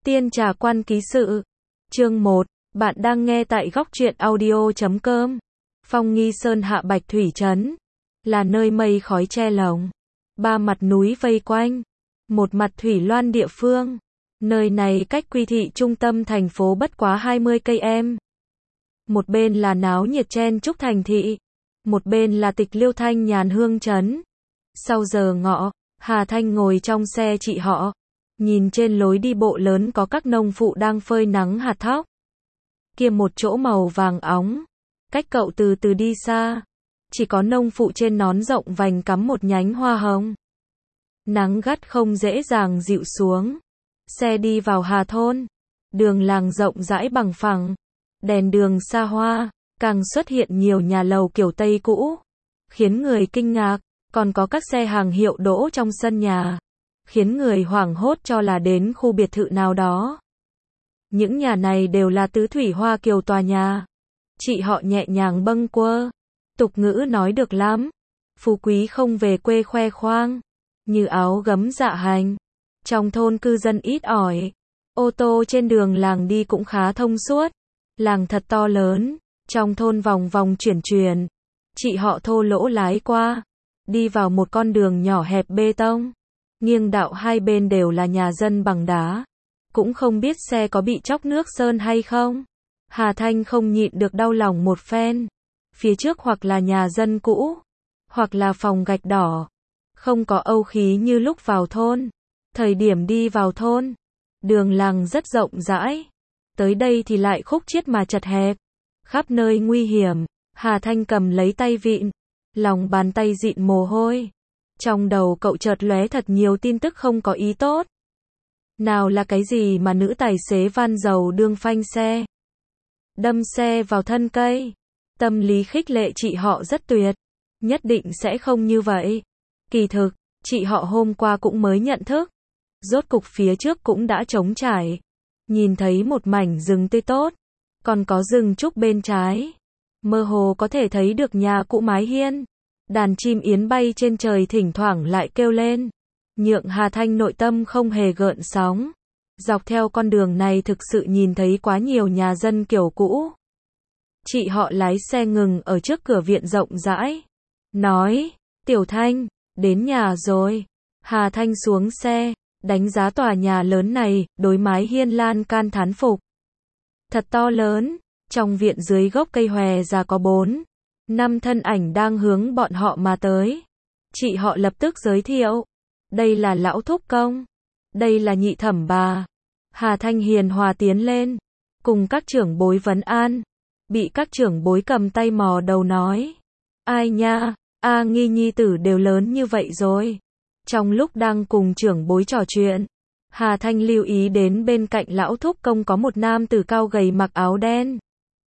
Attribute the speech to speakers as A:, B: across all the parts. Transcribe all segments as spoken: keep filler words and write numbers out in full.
A: Tiên Trà Quan Ký Sự. Chương một. Bạn đang nghe tại góc truyện audio chấm com. Phong Nghi Sơn hạ Bạch Thủy Trấn. Là nơi mây khói che lồng. Ba mặt núi vây quanh. Một mặt thủy loan địa phương. Nơi này cách Quy Thị trung tâm thành phố bất quá hai mươi cây em. Một bên là náo nhiệt chen chúc thành thị. Một bên là tịch liêu thanh nhàn hương trấn. Sau giờ ngọ, Hà Thanh ngồi trong xe chị họ. Nhìn trên lối đi bộ lớn có các nông phụ đang phơi nắng hạt thóc. Kia một chỗ màu vàng óng. Cách cậu từ từ đi xa. Chỉ có nông phụ trên nón rộng vành cắm một nhánh hoa hồng. Nắng gắt không dễ dàng dịu xuống. Xe đi vào Hà Thôn. Đường làng rộng rãi bằng phẳng. Đèn đường xa hoa. Càng xuất hiện nhiều nhà lầu kiểu Tây cũ. Khiến người kinh ngạc. Còn có các xe hàng hiệu đỗ trong sân nhà. Khiến người hoảng hốt cho là đến khu biệt thự nào đó. Những nhà này đều là tứ thủy hoa kiều tòa nhà. Chị họ nhẹ nhàng bâng quơ. Tục ngữ nói được lắm. Phú quý không về quê khoe khoang. Như áo gấm dạ hành. Trong thôn cư dân ít ỏi. Ô tô trên đường làng đi cũng khá thông suốt. Làng thật to lớn. Trong thôn vòng vòng chuyển chuyển. Chị họ thô lỗ lái qua. Đi vào một con đường nhỏ hẹp bê tông. Nghiêng đạo hai bên đều là nhà dân bằng đá. Cũng không biết xe có bị chóc nước sơn hay không. Hà Thanh không nhịn được đau lòng một phen. Phía trước hoặc là nhà dân cũ. Hoặc là phòng gạch đỏ. Không có âu khí như lúc vào thôn. Thời điểm đi vào thôn. Đường làng rất rộng rãi. Tới đây thì lại khúc chiết mà chật hẹp. Khắp nơi nguy hiểm. Hà Thanh cầm lấy tay vịn. Lòng bàn tay dịn mồ hôi. Trong đầu cậu chợt lóe thật nhiều tin tức không có ý tốt. Nào là cái gì mà nữ tài xế van dầu đương phanh xe. Đâm xe vào thân cây. Tâm lý khích lệ chị họ rất tuyệt. Nhất định sẽ không như vậy. Kỳ thực, chị họ hôm qua cũng mới nhận thức. Rốt cục phía trước cũng đã trống trải. Nhìn thấy một mảnh rừng tươi tốt. Còn có rừng trúc bên trái. Mơ hồ có thể thấy được nhà cũ mái hiên. Đàn chim yến bay trên trời thỉnh thoảng lại kêu lên. Nhượng Hà Thanh nội tâm không hề gợn sóng. Dọc theo con đường này thực sự nhìn thấy quá nhiều nhà dân kiểu cũ. Chị họ lái xe ngừng ở trước cửa viện rộng rãi. Nói, Tiểu Thanh, đến nhà rồi. Hà Thanh xuống xe, đánh giá tòa nhà lớn này, đối mái hiên lan can thán phục. Thật to lớn, trong viện dưới gốc cây hòe già có bốn. Năm thân ảnh đang hướng bọn họ mà tới. Chị họ lập tức giới thiệu. Đây là lão thúc công. Đây là nhị thẩm bà. Hà Thanh hiền hòa tiến lên. Cùng các trưởng bối vấn an. Bị các trưởng bối cầm tay mò đầu nói. Ai nha, A Nghi nhi tử đều lớn như vậy rồi. Trong lúc đang cùng trưởng bối trò chuyện. Hà Thanh lưu ý đến bên cạnh lão thúc công có một nam tử cao gầy mặc áo đen.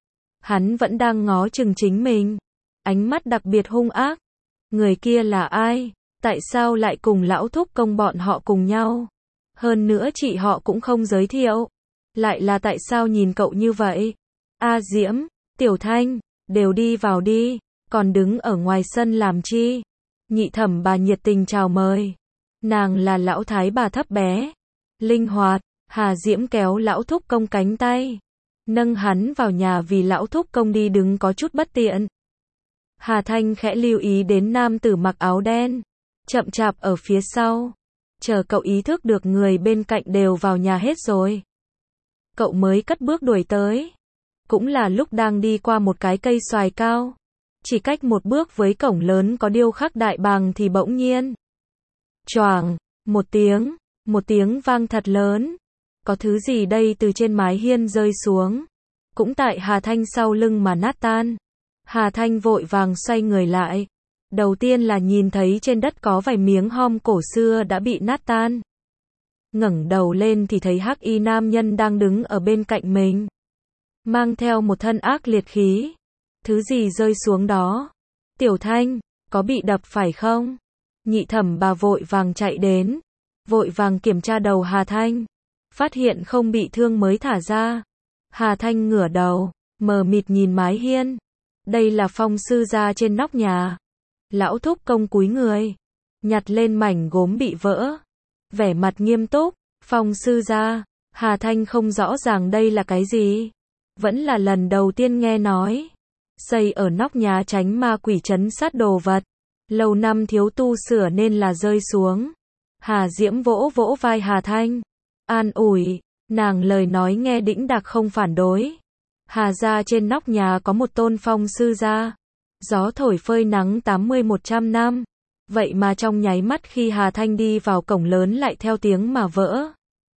A: Hắn vẫn đang ngó chừng chính mình. Ánh mắt đặc biệt hung ác. Người kia là ai? Tại sao lại cùng lão thúc công bọn họ cùng nhau? Hơn nữa chị họ cũng không giới thiệu. Lại là tại sao nhìn cậu như vậy? A Diễm, Tiểu Thanh, đều đi vào đi. Còn đứng ở ngoài sân làm chi? Nhị thẩm bà nhiệt tình chào mời. Nàng là lão thái bà thấp bé. Linh hoạt, Hà Diễm kéo lão thúc công cánh tay. Nâng hắn vào nhà vì lão thúc công đi đứng có chút bất tiện. Hà Thanh khẽ lưu ý đến nam tử mặc áo đen. Chậm chạp ở phía sau. Chờ cậu ý thức được người bên cạnh đều vào nhà hết rồi. Cậu mới cất bước đuổi tới. Cũng là lúc đang đi qua một cái cây xoài cao. Chỉ cách một bước với cổng lớn có điêu khắc đại bàng thì bỗng nhiên. Choàng, một tiếng, một tiếng vang thật lớn. Có thứ gì đây từ trên mái hiên rơi xuống. Cũng tại Hà Thanh sau lưng mà nát tan. Hà Thanh vội vàng xoay người lại. Đầu tiên là nhìn thấy trên đất có vài miếng hom cổ xưa đã bị nát tan. Ngẩng đầu lên thì thấy hắc y nam nhân đang đứng ở bên cạnh mình. Mang theo một thân ác liệt khí. Thứ gì rơi xuống đó? Tiểu Thanh, có bị đập phải không? Nhị thẩm bà vội vàng chạy đến. Vội vàng kiểm tra đầu Hà Thanh. Phát hiện không bị thương mới thả ra. Hà Thanh ngửa đầu, mờ mịt nhìn mái hiên. Đây là Phong sư gia trên nóc nhà. Lão thúc công cúi người. Nhặt lên mảnh gốm bị vỡ. Vẻ mặt nghiêm túc. Phong sư gia. Hà Thanh không rõ ràng đây là cái gì. Vẫn là lần đầu tiên nghe nói. Xây ở nóc nhà tránh ma quỷ trấn sát đồ vật. Lâu năm thiếu tu sửa nên là rơi xuống. Hà Diễm vỗ vỗ vai Hà Thanh. An ủi, nàng lời nói nghe đĩnh đạc không phản đối. Hà gia trên nóc nhà có một tôn phong sư gia. Gió thổi phơi nắng tám mươi một trăm năm. Vậy mà trong nháy mắt khi Hà Thanh đi vào cổng lớn lại theo tiếng mà vỡ.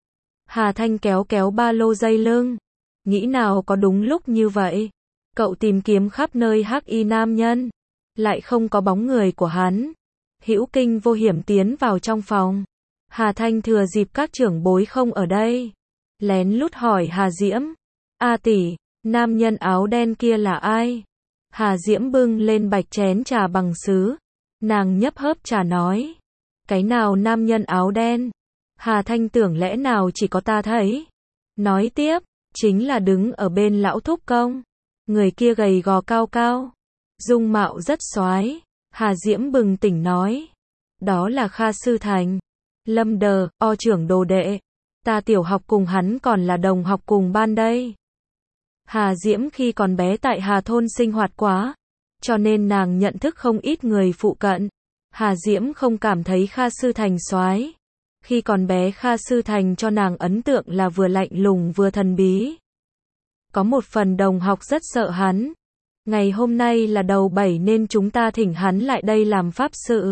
A: Hà Thanh kéo kéo ba lô dây lưng. Nghĩ nào có đúng lúc như vậy. Cậu tìm kiếm khắp nơi hắc y nam nhân. Lại không có bóng người của hắn. Hữu kinh vô hiểm tiến vào trong phòng. Hà Thanh thừa dịp các trưởng bối không ở đây. Lén lút hỏi Hà Diễm. A tỷ, nam nhân áo đen kia là ai? Hà Diễm bưng lên bạch chén trà bằng sứ. Nàng nhấp hớp trà nói. Cái nào nam nhân áo đen? Hà Thanh tưởng lẽ nào chỉ có ta thấy. Nói tiếp, chính là đứng ở bên lão thúc công. Người kia gầy gò cao cao. Dung mạo rất xoái. Hà Diễm bừng tỉnh nói. Đó là Kha Sư Thành. Lâm Đờ, o trưởng đồ đệ. Ta tiểu học cùng hắn còn là đồng học cùng ban đây. Hà Diễm khi còn bé tại Hà Thôn sinh hoạt quá. Cho nên nàng nhận thức không ít người phụ cận. Hà Diễm không cảm thấy Kha Sư Thành xoái. Khi còn bé Kha Sư Thành cho nàng ấn tượng là vừa lạnh lùng vừa thần bí. Có một phần đồng học rất sợ hắn. Ngày hôm nay là đầu bảy nên chúng ta thỉnh hắn lại đây làm pháp sự.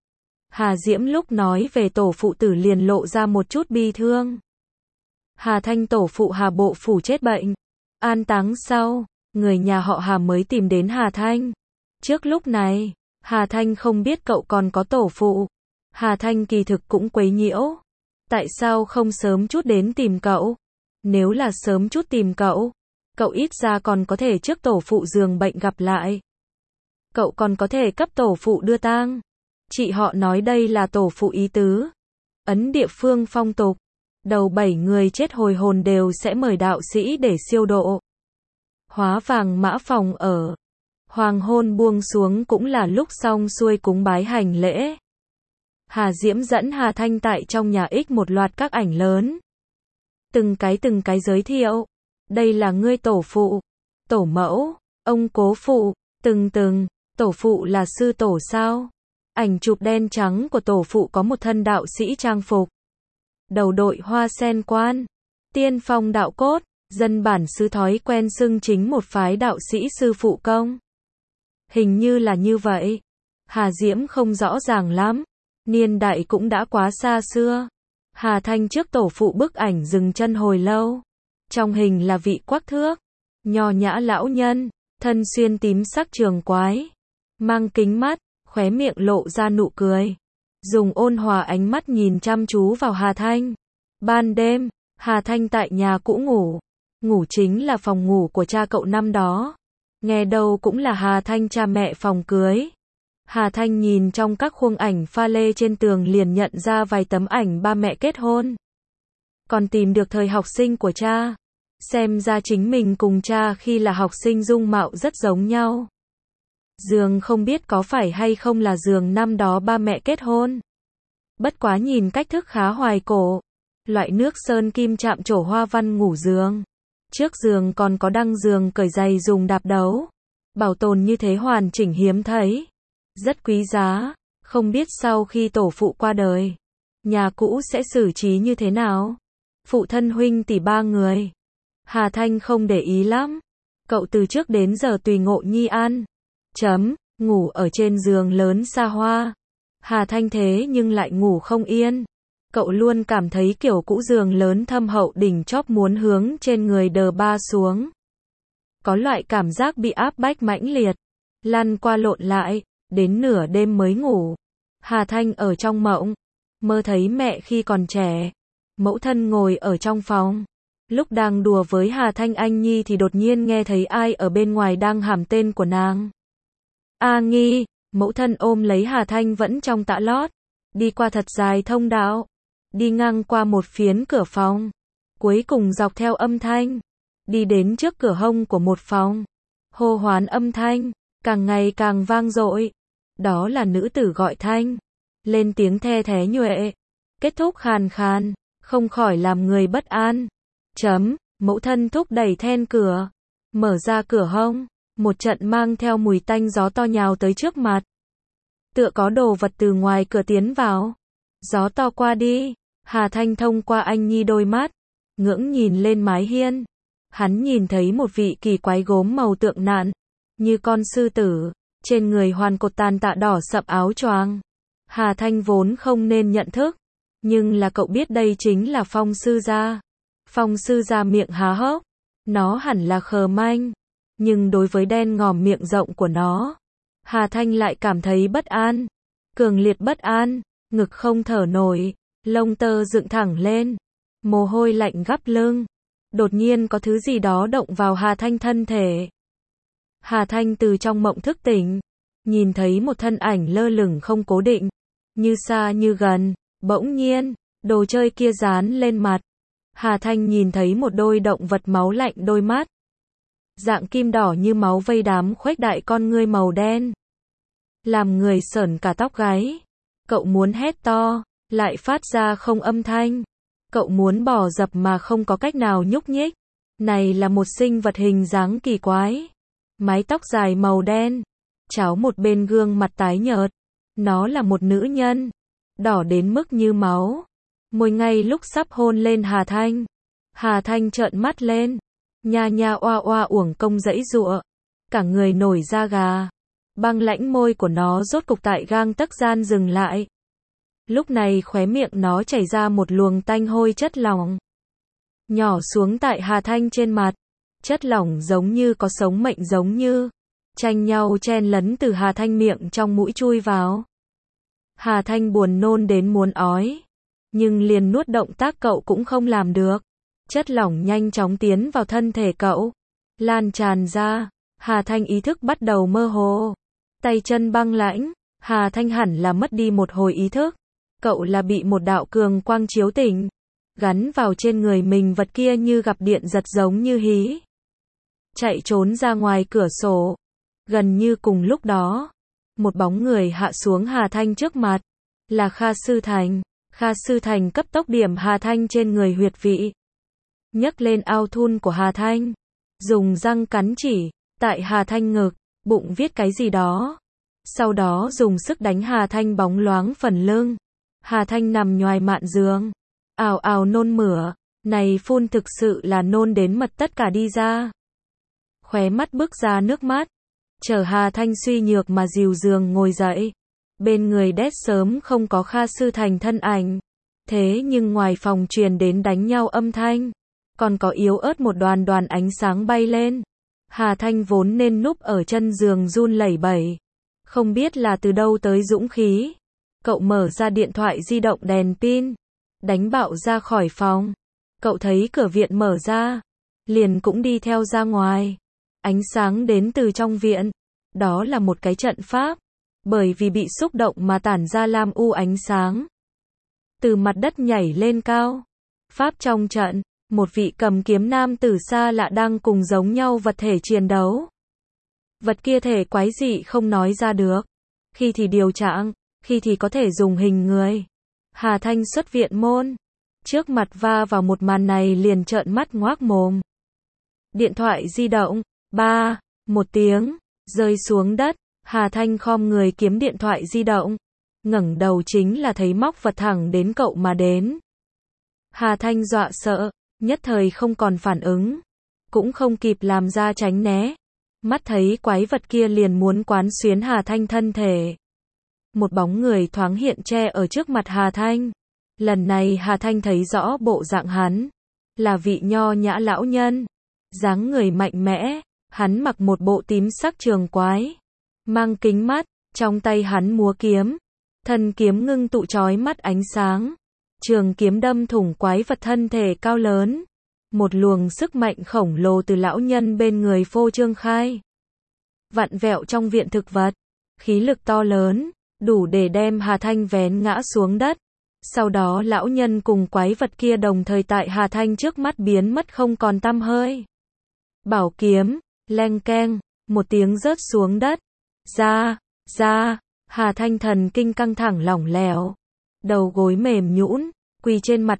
A: Hà Diễm lúc nói về tổ phụ tử liền lộ ra một chút bi thương. Hà Thanh tổ phụ Hà Bộ Phủ chết bệnh. An táng sau, người nhà họ Hà mới tìm đến Hà Thanh. Trước lúc này, Hà Thanh không biết cậu còn có tổ phụ. Hà Thanh kỳ thực cũng quấy nhiễu. Tại sao không sớm chút đến tìm cậu? Nếu là sớm chút tìm cậu, cậu ít ra còn có thể trước tổ phụ giường bệnh gặp lại. Cậu còn có thể cấp tổ phụ đưa tang. Chị họ nói đây là tổ phụ ý tứ. Ấn địa phương phong tục. Đầu bảy người chết hồi hồn đều sẽ mời đạo sĩ để siêu độ. Hóa vàng mã phòng ở. Hoàng hôn buông xuống cũng là lúc xong xuôi cúng bái hành lễ. Hà Diễm dẫn Hà Thanh tại trong nhà ích một loạt các ảnh lớn. Từng cái từng cái giới thiệu. Đây là ngươi tổ phụ, tổ mẫu, ông cố phụ, từng từng, tổ phụ là sư tổ sao? Ảnh chụp đen trắng của tổ phụ có một thân đạo sĩ trang phục. Đầu đội hoa sen quan, tiên phong đạo cốt, dân bản xứ thói quen xưng chính một phái đạo sĩ sư phụ công. Hình như là như vậy. Hà Diễm không rõ ràng lắm. Niên đại cũng đã quá xa xưa. Hà Thanh trước tổ phụ bức ảnh dừng chân hồi lâu. Trong hình là vị quắc thước, nho nhã lão nhân, thân xuyên tím sắc trường quái, mang kính mắt, khóe miệng lộ ra nụ cười. Dùng ôn hòa ánh mắt nhìn chăm chú vào Hà Thanh. Ban đêm, Hà Thanh tại nhà cũ ngủ. Ngủ chính là phòng ngủ của cha cậu năm đó. Nghe đâu cũng là Hà Thanh cha mẹ phòng cưới. Hà Thanh nhìn trong các khuôn ảnh pha lê trên tường liền nhận ra vài tấm ảnh ba mẹ kết hôn. Còn tìm được thời học sinh của cha. Xem ra chính mình cùng cha khi là học sinh dung mạo rất giống nhau. Giường không biết có phải hay không là giường năm đó ba mẹ kết hôn. Bất quá nhìn cách thức khá hoài cổ. Loại nước sơn kim chạm trổ hoa văn ngủ giường. Trước giường còn có đăng giường cởi giày dùng đạp đấu. Bảo tồn như thế hoàn chỉnh hiếm thấy. Rất quý giá. Không biết sau khi tổ phụ qua đời, nhà cũ sẽ xử trí như thế nào? Phụ thân huynh tỷ ba người. Hà Thanh không để ý lắm. Cậu từ trước đến giờ tùy ngộ nhi an. Chấm, ngủ ở trên giường lớn xa hoa. Hà Thanh thế nhưng lại ngủ không yên. Cậu luôn cảm thấy kiểu cũ giường lớn thâm hậu đỉnh chóp muốn hướng trên người đờ ba xuống. Có loại cảm giác bị áp bách mãnh liệt. Lăn qua lộn lại, đến nửa đêm mới ngủ. Hà Thanh ở trong mộng, mơ thấy mẹ khi còn trẻ. Mẫu thân ngồi ở trong phòng. Lúc đang đùa với Hà Thanh Anh Nhi thì đột nhiên nghe thấy ai ở bên ngoài đang hàm tên của nàng. A Nghi, mẫu thân ôm lấy Hà Thanh vẫn trong tã lót. Đi qua thật dài thông đạo. Đi ngang qua một phiến cửa phòng. Cuối cùng dọc theo âm thanh. Đi đến trước cửa hông của một phòng. Hô hoán âm thanh, càng ngày càng vang dội. Đó là nữ tử gọi Thanh. Lên tiếng the thé nhuệ. Kết thúc khàn khàn. không khỏi làm người bất an. Chấm, mẫu thân thúc đẩy then cửa, mở ra cửa hông, một trận mang theo mùi tanh gió to nhào tới trước mặt. Tựa có đồ vật từ ngoài cửa tiến vào. Gió to qua đi, Hà Thanh thông qua anh nhi đôi mắt, ngưỡng nhìn lên mái hiên. Hắn nhìn thấy một vị kỳ quái gốm màu tượng nạn, như con sư tử, trên người hoàn cột tàn tạ đỏ sậm áo choàng. Hà Thanh vốn không nên nhận thức, nhưng là cậu biết đây chính là Phong sư gia. Phong sư gia miệng há hốc, nó hẳn là khờ manh, nhưng đối với đen ngòm miệng rộng của nó, Hà Thanh lại cảm thấy bất an, cường liệt bất an, ngực không thở nổi, lông tơ dựng thẳng lên, mồ hôi lạnh gắp lưng. Đột nhiên có thứ gì đó động vào Hà Thanh thân thể. Hà Thanh từ trong mộng thức tỉnh, nhìn thấy một thân ảnh lơ lửng không cố định, như xa như gần, bỗng nhiên, đồ chơi kia dán lên mặt. Hà Thanh nhìn thấy một đôi động vật máu lạnh đôi mắt. Dạng kim đỏ như máu vây đám khuếch đại con ngươi màu đen. Làm người sởn cả tóc gáy. Cậu muốn hét to, lại phát ra không âm thanh. Cậu muốn bò dập mà không có cách nào nhúc nhích. Này là một sinh vật hình dáng kỳ quái. Mái tóc dài màu đen. Cháo một bên gương mặt tái nhợt. Nó là một nữ nhân. Đỏ đến mức như máu. Môi ngay lúc sắp hôn lên Hà Thanh. Hà Thanh trợn mắt lên. Nha nha oa oa uổng công giãy giụa. Cả người nổi da gà. Băng lãnh môi của nó rốt cục tại gang tấc gian dừng lại. Lúc này khóe miệng nó chảy ra một luồng tanh hôi chất lỏng. Nhỏ xuống tại Hà Thanh trên mặt. Chất lỏng giống như có sống mệnh giống như. Tranh nhau chen lấn từ Hà Thanh miệng trong mũi chui vào. Hà Thanh buồn nôn đến muốn ói. Nhưng liền nuốt động tác cậu cũng không làm được. Chất lỏng nhanh chóng tiến vào thân thể cậu. Lan tràn ra. Hà Thanh ý thức bắt đầu mơ hồ. Tay chân băng lãnh. Hà Thanh hẳn là mất đi một hồi ý thức. Cậu là bị một đạo cường quang chiếu tỉnh. Gắn vào trên người mình vật kia như gặp điện giật giống như hí. Chạy trốn ra ngoài cửa sổ. Gần như cùng lúc đó. Một bóng người hạ xuống Hà Thanh trước mặt. Là Kha Sư Thành. Kha Sư Thành cấp tốc điểm Hà Thanh trên người huyệt vị. Nhấc lên ao thun của Hà Thanh. Dùng răng cắn chỉ. Tại Hà Thanh ngực. Bụng viết cái gì đó. Sau đó dùng sức đánh Hà Thanh bóng loáng phần lưng. Hà Thanh nằm nhoài mạn giường. Ào ào nôn mửa. Này phun thực sự là nôn đến mật tất cả đi ra. Khóe mắt bước ra nước mắt. Chờ Hà Thanh suy nhược mà dìu giường ngồi dậy. Bên người đét sớm không có Kha Sư Thành thân ảnh. Thế nhưng ngoài phòng truyền đến đánh nhau âm thanh. Còn có yếu ớt một đoàn đoàn ánh sáng bay lên. Hà Thanh vốn nên núp ở chân giường run lẩy bẩy. Không biết là từ đâu tới dũng khí. Cậu mở ra điện thoại di động đèn pin. Đánh bạo ra khỏi phòng. Cậu thấy cửa viện mở ra. Liền cũng đi theo ra ngoài. Ánh sáng đến từ trong viện. Đó là một cái trận pháp. Bởi vì bị xúc động mà tản ra lam u ánh sáng. Từ mặt đất nhảy lên cao. Pháp trong trận. Một vị cầm kiếm nam tử xa lạ đang cùng giống nhau vật thể chiến đấu. Vật kia thể quái dị không nói ra được. Khi thì điều trạng, khi thì có thể dùng hình người. Hà Thanh xuất viện môn. Trước mặt va vào một màn này liền trợn mắt ngoác mồm. Điện thoại di động. Ba. Một tiếng. Rơi xuống đất. Hà Thanh khom người kiếm điện thoại di động. Ngẩng đầu chính là thấy móc vật thẳng đến cậu mà đến. Hà Thanh dọa sợ. Nhất thời không còn phản ứng. Cũng không kịp làm ra tránh né. Mắt thấy quái vật kia liền muốn quán xuyến Hà Thanh thân thể. Một bóng người thoáng hiện che ở trước mặt Hà Thanh. Lần này Hà Thanh thấy rõ bộ dạng hắn. Là vị nho nhã lão nhân. Dáng người mạnh mẽ. Hắn mặc một bộ tím sắc trường quái. Mang kính mắt. Trong tay hắn múa kiếm. Thân kiếm ngưng tụ chói mắt ánh sáng. Trường kiếm đâm thủng quái vật thân thể cao lớn. Một luồng sức mạnh khổng lồ từ lão nhân bên người phô trương khai. Vặn vẹo trong viện thực vật. Khí lực to lớn. Đủ để đem Hà Thanh vén ngã xuống đất. Sau đó lão nhân cùng quái vật kia đồng thời tại Hà Thanh trước mắt biến mất không còn tăm hơi. Bảo kiếm. Leng keng. Một tiếng rớt xuống đất. Ra. Ra. Hà Thanh thần kinh căng thẳng lỏng lẻo. Đầu gối mềm nhũn. Quỳ trên mặt đất.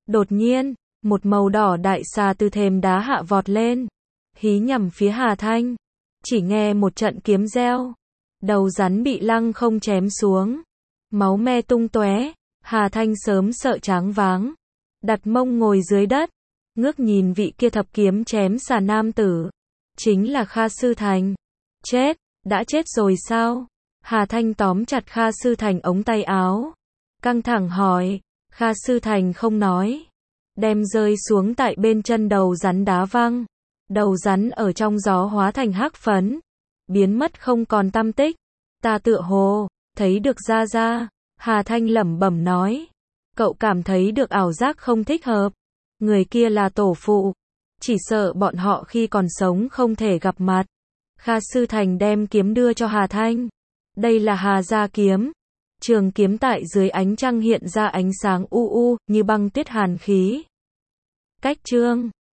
A: Đột nhiên, một màu đỏ đại xà từ thềm đá hạ vọt lên, hí nhằm phía Hà Thanh. Chỉ nghe một trận kiếm reo, đầu rắn bị lăng không chém xuống, máu me tung tóe. Hà Thanh sớm sợ choáng váng, đặt mông ngồi dưới đất, ngước nhìn vị kia thập kiếm chém xà nam tử, chính là Kha Sư Thành. Chết, đã chết rồi sao? Hà Thanh tóm chặt Kha Sư Thành ống tay áo, căng thẳng hỏi. Kha Sư Thành không nói, đem rơi xuống tại bên chân đầu rắn đá văng. Đầu rắn ở trong gió hóa thành hắc phấn, biến mất không còn tăm tích. Ta tựa hồ thấy được Gia Gia. Hà Thanh lẩm bẩm nói. Cậu cảm thấy được ảo giác không thích hợp. Người kia là tổ phụ, chỉ sợ bọn họ khi còn sống không thể gặp mặt. Kha Sư Thành đem kiếm đưa cho Hà Thanh. Đây là Hà gia kiếm. Trường kiếm tại dưới ánh trăng hiện ra ánh sáng u u, như băng tuyết hàn khí. Cách chương